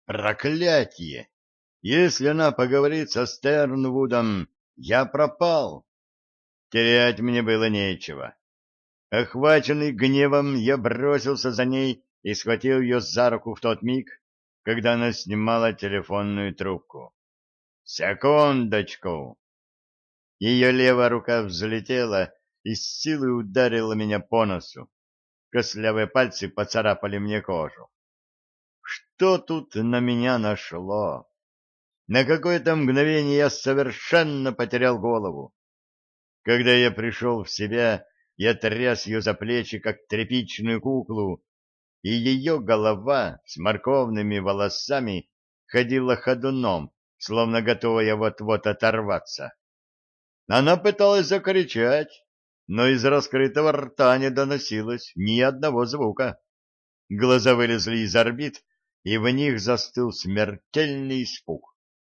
Проклятие! Если она поговорит со Стернвудом, я пропал. Терять мне было нечего. Охваченный гневом, я бросился за ней и схватил ее за руку в тот миг, когда она снимала телефонную трубку. «Секундочку!» Ее левая рука взлетела и с силой ударила меня по носу. Костлявые пальцы поцарапали мне кожу. Что тут на меня нашло? На какое-то мгновение я совершенно потерял голову. Когда я пришел в себя, я тряс ее за плечи, как тряпичную куклу, и ее голова с морковными волосами ходила ходуном, словно готовая вот-вот оторваться. Она пыталась закричать, но из раскрытого рта не доносилось ни одного звука. Глаза вылезли из орбит, и в них застыл смертельный испуг.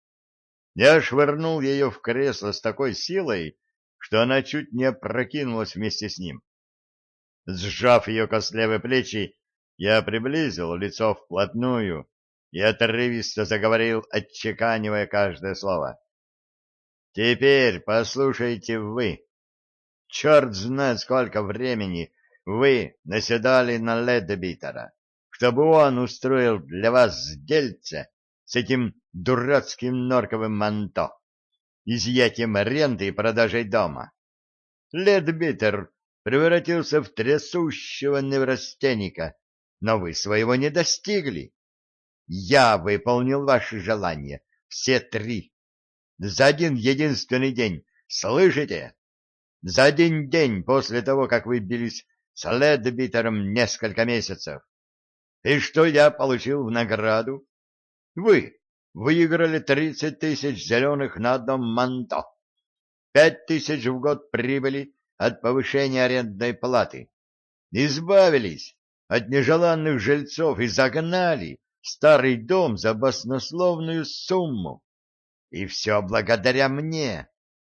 Я швырнул ее в кресло с такой силой, что она чуть не опрокинулась вместе с ним. Сжав ее костлявые плечи, я приблизил лицо вплотную и отрывисто заговорил, отчеканивая каждое слово. «Теперь послушайте вы. Черт знает, сколько времени вы наседали на Ледбитера, чтобы он устроил для вас дельце с этим дурацким норковым манто, изъятием аренды и продажей дома. Ледбитер превратился в трясущего неврастенника, но вы своего не достигли. Я выполнил ваши желания, все три, за один единственный день, слышите? За один день после того, как вы бились с Ледбитером несколько месяцев. И что я получил в награду? Вы выиграли 30 тысяч зеленых на одном манто, 5 тысяч в год прибыли от повышения арендной платы, избавились от нежеланных жильцов и загнали старый дом за баснословную сумму. И все благодаря мне.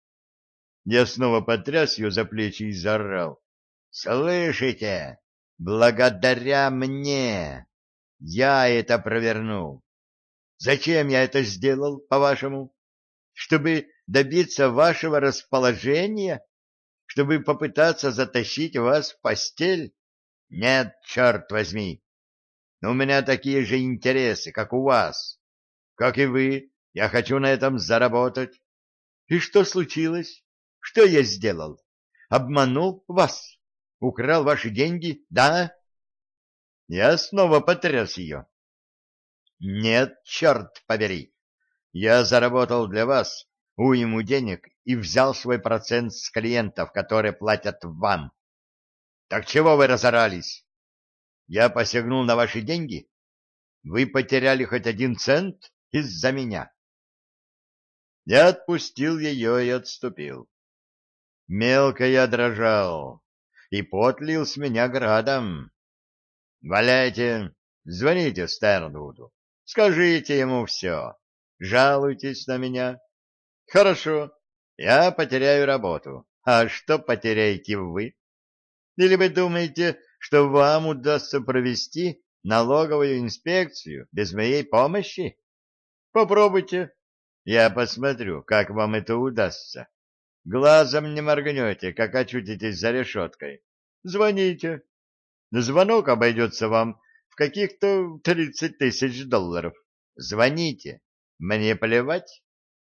Я снова потряс ее за плечи и заорал. «Слышите? Благодаря мне! Я это провернул. Зачем я это сделал, по-вашему? Чтобы добиться вашего расположения? Чтобы попытаться затащить вас в постель? Нет, черт возьми! У меня такие же интересы, как у вас. Как и вы, я хочу на этом заработать. И что случилось? Что я сделал? Обманул вас? Украл ваши деньги? Да? Я снова потряс ее. Нет, черт побери. Я заработал для вас уйму денег и взял свой процент с клиентов, которые платят вам. Так чего вы разорались? Я посягнул на ваши деньги? Вы потеряли хоть 1 цент из-за меня? Я отпустил ее и отступил. Мелко я дрожал, и пот лил с меня градом. Валяйте, звоните Стернвуду, скажите ему все, жалуйтесь на меня. Хорошо, я потеряю работу. А что потеряете вы? Или вы думаете, что вам удастся провести налоговую инспекцию без моей помощи? Попробуйте. Я посмотрю, как вам это удастся. Глазом не моргнете, как очутитесь за решеткой. Звоните. Звонок обойдется вам в каких-то 30 тысяч долларов. Звоните. Мне плевать.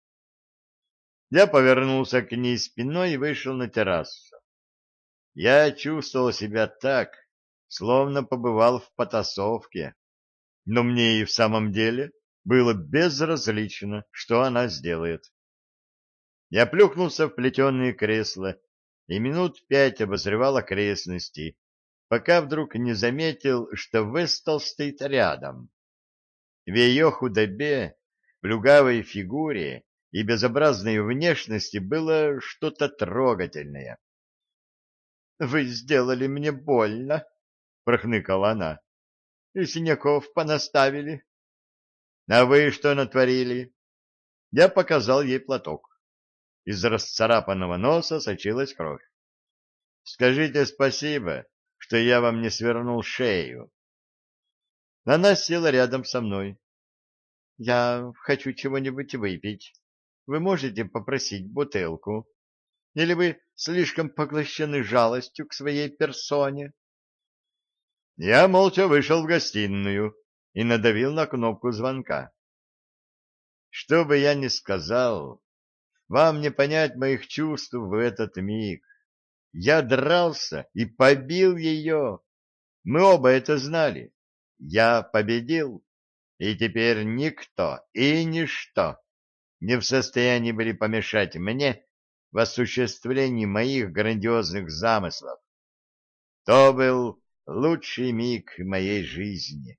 Я повернулся к ней спиной и вышел на террасу. Я чувствовал себя так, словно побывал в потасовке. Но мне и в самом деле было безразлично, что она сделает. Я плюхнулся в плетеные кресла и минут 5 обозревал окрестности, пока вдруг не заметил, что Вестал стоит рядом. В ее худобе, плюгавой фигуре и безобразной внешности было что-то трогательное. — Вы сделали мне больно, — прохныкала она, — и синяков понаставили. — А вы что натворили? Я показал ей платок. Из расцарапанного носа сочилась кровь. — Скажите спасибо, что я вам не свернул шею. Она села рядом со мной. Я хочу чего-нибудь выпить. Вы можете попросить бутылку? Или вы слишком поглощены жалостью к своей персоне? Я молча вышел в гостиную и надавил на кнопку звонка. Что бы я ни сказал, вам не понять моих чувств в этот миг. Я дрался и побил ее. Мы оба это знали. Я победил, и теперь никто и ничто не в состоянии были помешать мне в осуществлении моих грандиозных замыслов. То был лучший миг моей жизни.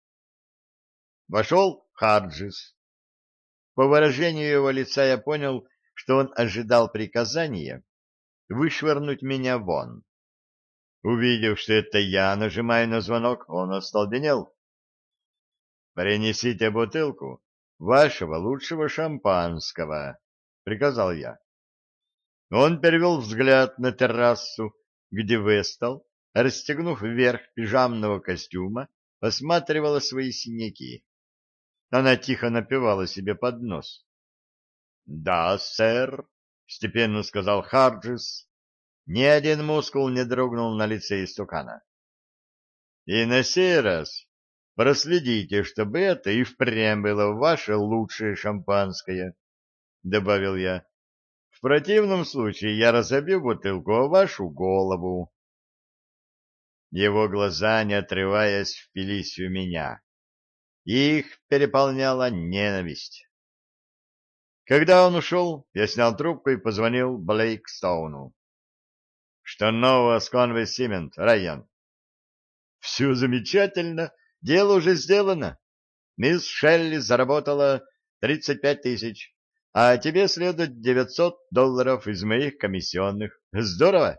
Вошел Харджис. По выражению его лица я понял, что он ожидал приказания вышвырнуть меня вон. Увидев, что это я нажимаю на звонок, он остолбенел. «Принесите бутылку вашего лучшего шампанского», — приказал я. Он перевел взгляд на террасу, где Вестал, расстегнув верх пижамного костюма, осматривала свои синяки. Она тихо напевала себе под нос. «Да, сэр», — степенно сказал Харджис. Ни один мускул не дрогнул на лице истукана. «И на сей раз проследите, чтобы это и впрямь было ваше лучшее шампанское», — добавил я. «В противном случае я разобью бутылку о вашу голову». Его глаза, не отрываясь, впились в меня. Их переполняла ненависть. Когда он ушел, я снял трубку и позвонил Блейкстоуну. «Что нового с Конвей Симент, Райан?» «Все замечательно. Дело уже сделано. Мисс Шелли заработала 35 тысяч, а тебе следует $900 из моих комиссионных. Здорово!»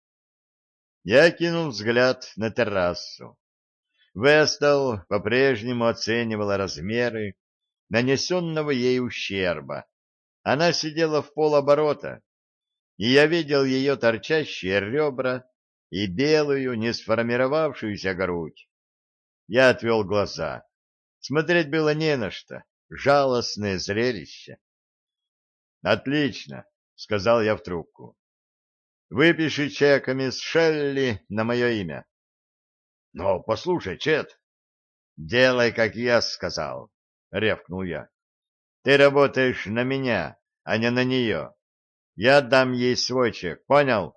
Я кинул взгляд на террасу. Вестал по-прежнему оценивала размеры нанесенного ей ущерба. Она сидела в полоборота, и я видел ее торчащие ребра и белую, не сформировавшуюся грудь. Я отвел глаза. Смотреть было не на что. Жалостное зрелище. «Отлично», — сказал я в трубку. «Выпиши чек мисс Шелли на мое имя». «Но послушай, Чет». «Делай, как я сказал», — рявкнул я. «Ты работаешь на меня, а не на нее. Я дам ей свой чек, понял?»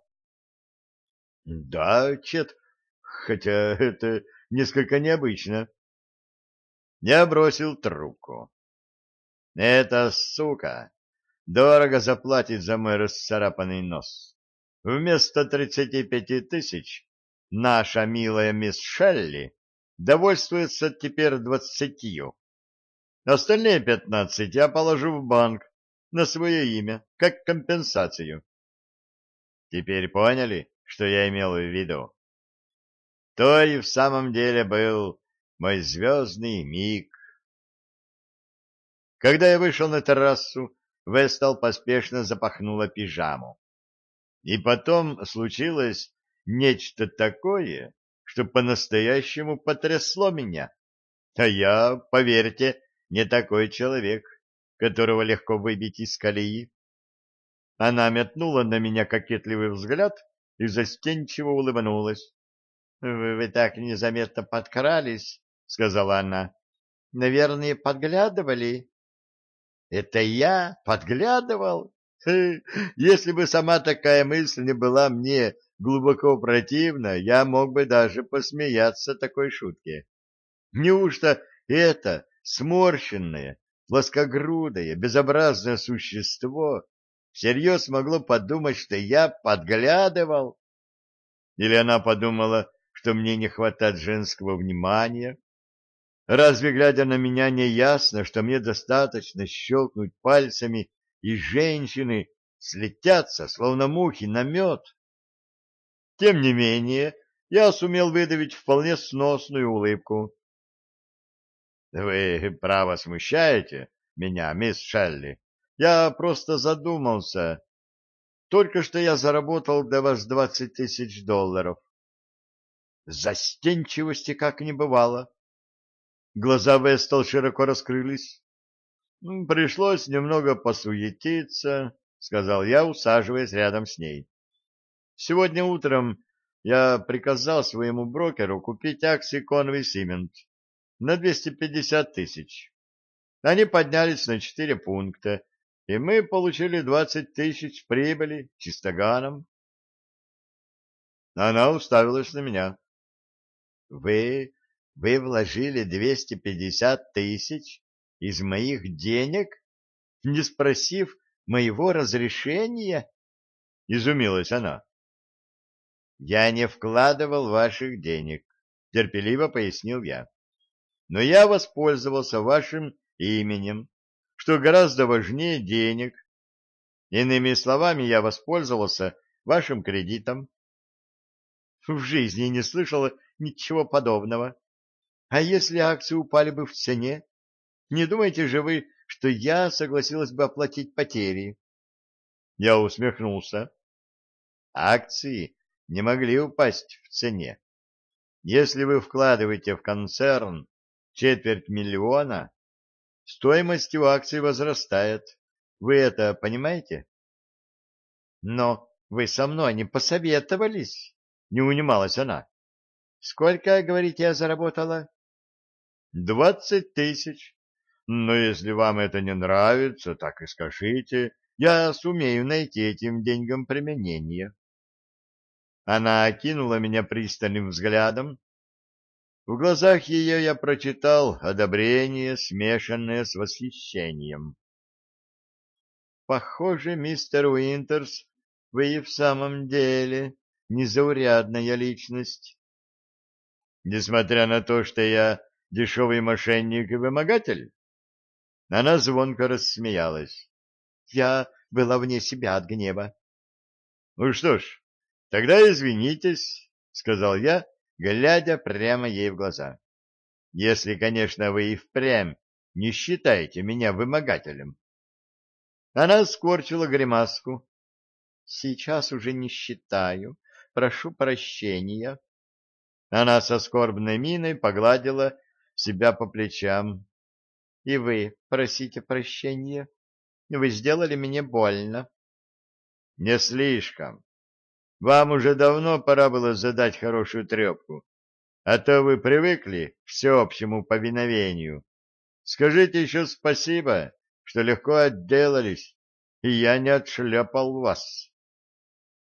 «Да, Чет, хотя это несколько необычно». Я бросил трубку. «Эта сука дорого заплатит за мой расцарапанный нос. Вместо 35 тысяч наша милая мисс Шелли довольствуется теперь 20. Остальные 15 я положу в банк на свое имя, как компенсацию. Теперь поняли, что я имел в виду? То и в самом деле был мой звездный миг. Когда я вышел на террасу, Вестал поспешно запахнула пижаму. И потом случилось нечто такое, что по-настоящему потрясло меня. А я, поверьте, не такой человек, которого легко выбить из колеи. Она метнула на меня кокетливый взгляд и застенчиво улыбнулась. — Вы так незаметно подкрались, — сказала она. — Наверное, подглядывали? — Это я подглядывал? Если бы сама такая мысль не была мне глубоко противна, я мог бы даже посмеяться такой шутке. Неужто это сморщенное, плоскогрудое, безобразное существо всерьез могло подумать, что я подглядывал? Или она подумала, что мне не хватает женского внимания? Разве, глядя на меня, не ясно, что мне достаточно щелкнуть пальцами, и женщины слетятся, словно мухи, на мед? Тем не менее, я сумел выдавить вполне сносную улыбку. — Вы, право, смущаете меня, мисс Шелли. Я просто задумался. Только что я заработал для вас $20 000. Застенчивости как не бывало. Глаза Вестал широко раскрылись. Пришлось немного посуетиться, — сказал я, усаживаясь рядом с ней. Сегодня утром я приказал своему брокеру купить акции Conway Cement на 250 тысяч. Они поднялись на 4 пункта, и мы получили 20 тысяч прибыли чистоганом. Она уставилась на меня. Вы, вы вложили 250 тысяч из моих денег, не спросив моего разрешения? Изумилась она. Я не вкладывал ваших денег, терпеливо пояснил я. Но я воспользовался вашим именем, что гораздо важнее денег. Иными словами, я воспользовался вашим кредитом. В жизни не слышала ничего подобного. А если акции упали бы в цене? Не думаете же вы, что я согласилась бы оплатить потери? Я усмехнулся. Акции не могли упасть в цене. Если вы вкладываете в концерн 250 000, стоимость у акций возрастает. Вы это понимаете? Но вы со мной не посоветовались, не унималась она. Сколько, говорите, я заработала? 20 тысяч. Но если вам это не нравится, так и скажите. Я сумею найти этим деньгам применение. Она окинула меня пристальным взглядом. В глазах ее я прочитал одобрение, смешанное с восхищением. Похоже, мистер Уинтерс, вы и в самом деле незаурядная личность. Несмотря на то, что я дешевый мошенник и вымогатель? Она звонко рассмеялась. Я была вне себя от гнева. — Ну что ж, тогда извинитесь, — сказал я, глядя прямо ей в глаза. — Если, конечно, вы и впрямь не считаете меня вымогателем. Она скорчила гримаску. — Сейчас уже не считаю. Прошу прощения. Она со скорбной миной погладила себя по плечам. — И вы просите прощения. Вы сделали мне больно. — Не слишком. Вам уже давно пора было задать хорошую трепку, а то вы привыкли к всеобщему повиновению. Скажите еще спасибо, что легко отделались, и я не отшлепал вас.